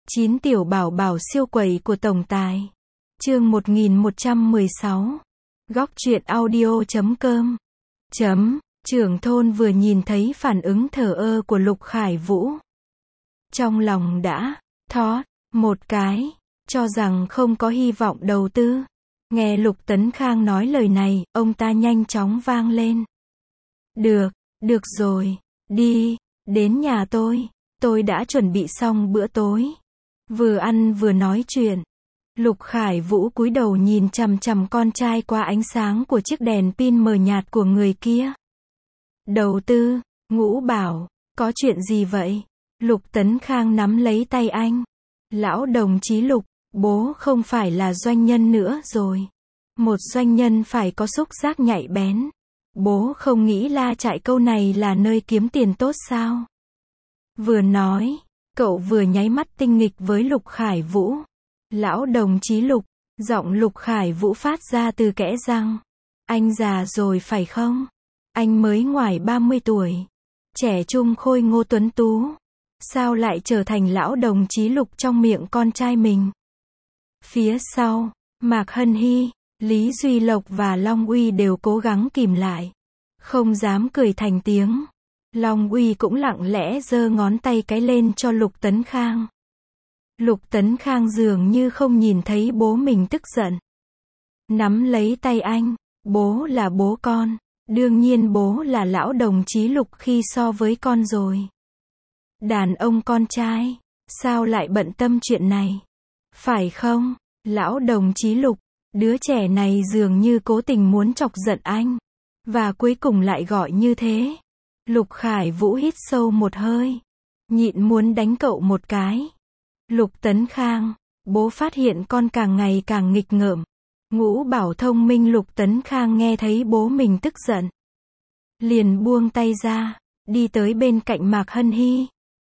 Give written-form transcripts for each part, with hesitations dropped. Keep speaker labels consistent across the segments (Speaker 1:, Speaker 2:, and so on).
Speaker 1: 9 tiểu bảo bảo siêu quẩy của tổng tài. Chương 1116. Góc truyện audio.com. Trưởng thôn vừa nhìn thấy phản ứng thờ ơ của Lục Khải Vũ. Trong lòng đã thót một cái, cho rằng không có hy vọng đầu tư. Nghe Lục Tấn Khang nói lời này, ông ta nhanh chóng vang lên. Được rồi, đi, đến nhà tôi đã chuẩn bị xong bữa tối. Vừa ăn vừa nói chuyện. Lục Khải Vũ cúi đầu nhìn chằm chằm con trai qua ánh sáng của chiếc đèn pin mờ nhạt của người kia. Đầu tư, Ngũ bảo, có chuyện gì vậy? Lục Tấn Khang nắm lấy tay anh. Lão đồng chí Lục, bố không phải là doanh nhân nữa rồi. Một doanh nhân phải có xúc giác nhạy bén. Bố không nghĩ La Trại Câu này là nơi kiếm tiền tốt sao? Vừa nói, cậu vừa nháy mắt tinh nghịch với Lục Khải Vũ. Lão đồng chí Lục, giọng Lục Khải Vũ phát ra từ kẽ răng. Anh già rồi phải không? Anh mới ngoài 30 tuổi. Trẻ trung khôi ngô tuấn tú. Sao lại trở thành lão đồng chí Lục trong miệng con trai mình? Phía sau, Mạc Hân Hy, Lý Duy Lộc và Long Uy đều cố gắng kìm lại. Không dám cười thành tiếng. Long Uy cũng lặng lẽ giơ ngón tay cái lên cho Lục Tấn Khang. Lục Tấn Khang dường như không nhìn thấy bố mình tức giận. Nắm lấy tay anh, bố là bố con, đương nhiên bố là lão đồng chí Lục khi so với con rồi. Đàn ông con trai, sao lại bận tâm chuyện này? Phải không, lão đồng chí Lục, đứa trẻ này dường như cố tình muốn chọc giận anh. Và cuối cùng lại gọi như thế. Lục Khải Vũ hít sâu một hơi. Nhịn muốn đánh cậu một cái. Lục Tấn Khang, bố phát hiện con càng ngày càng nghịch ngợm. Ngũ bảo thông minh. Lục Tấn Khang nghe thấy bố mình tức giận. Liền buông tay ra, đi tới bên cạnh Mạc Hân Hy.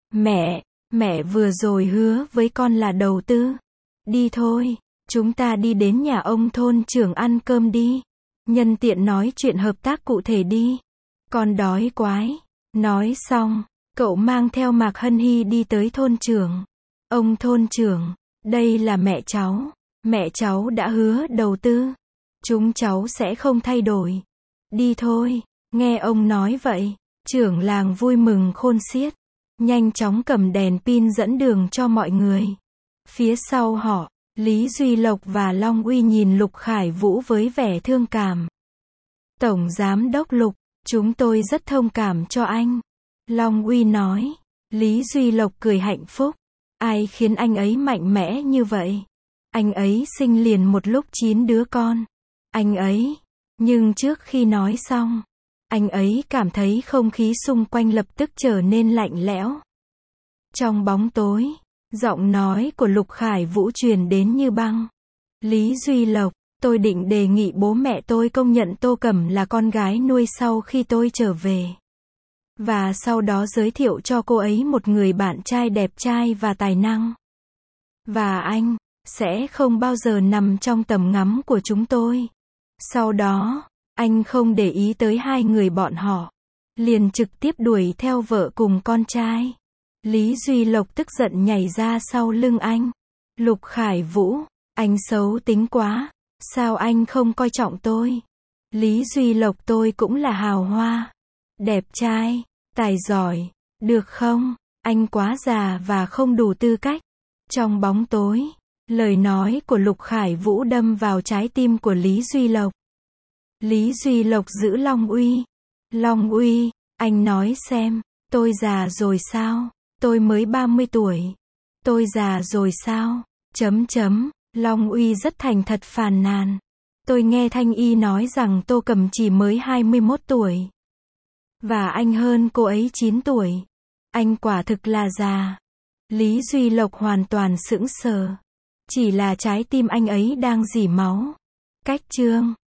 Speaker 1: Mẹ vừa rồi hứa với con là đầu tư. Đi thôi, chúng ta đi đến nhà ông thôn trưởng ăn cơm đi. Nhân tiện nói chuyện hợp tác cụ thể đi. Con đói quái. Nói xong, cậu mang theo Mạc Hân Hy đi tới thôn trưởng. Ông thôn trưởng, đây là mẹ cháu. Mẹ cháu đã hứa đầu tư. Chúng cháu sẽ không thay đổi. Đi thôi. Nghe ông nói vậy, trưởng làng vui mừng khôn xiết. Nhanh chóng cầm đèn pin dẫn đường cho mọi người. Phía sau họ, Lý Duy Lộc và Long Uy nhìn Lục Khải Vũ với vẻ thương cảm. Tổng giám đốc Lục, chúng tôi rất thông cảm cho anh. Long Uy nói. Lý Duy Lộc cười hạnh phúc. Ai khiến anh ấy mạnh mẽ như vậy? Anh ấy sinh liền một lúc 9 đứa con. Anh ấy. Nhưng trước khi nói xong, anh ấy cảm thấy không khí xung quanh lập tức trở nên lạnh lẽo. Trong bóng tối, giọng nói của Lục Khải Vũ truyền đến như băng. Lý Duy Lộc, tôi định đề nghị bố mẹ tôi công nhận Tô Cẩm là con gái nuôi sau khi tôi trở về. Và sau đó giới thiệu cho cô ấy một người bạn trai đẹp trai và tài năng. Và anh sẽ không bao giờ nằm trong tầm ngắm của chúng tôi. Sau đó, anh không để ý tới hai người bọn họ. Liền trực tiếp đuổi theo vợ cùng con trai. Lý Duy Lộc tức giận nhảy ra sau lưng anh. Lục Khải Vũ, anh xấu tính quá. Sao anh không coi trọng tôi? Lý Duy Lộc, tôi cũng là hào hoa. Đẹp trai, tài giỏi. Được không? Anh quá già và không đủ tư cách. Trong bóng tối, lời nói của Lục Khải Vũ đâm vào trái tim của Lý Duy Lộc. Lý Duy Lộc giữ Long Uy. Long Uy, anh nói xem, tôi già rồi sao? Tôi mới 30 tuổi. Tôi già rồi sao? Long Uy rất thành thật phàn nàn. Tôi nghe Thanh Y nói rằng Tô Cẩm chỉ mới 21 tuổi. Và anh hơn cô ấy 9 tuổi. Anh quả thực là già. Lý Duy Lộc hoàn toàn sững sờ. Chỉ là trái tim anh ấy đang rỉ máu. Cách chương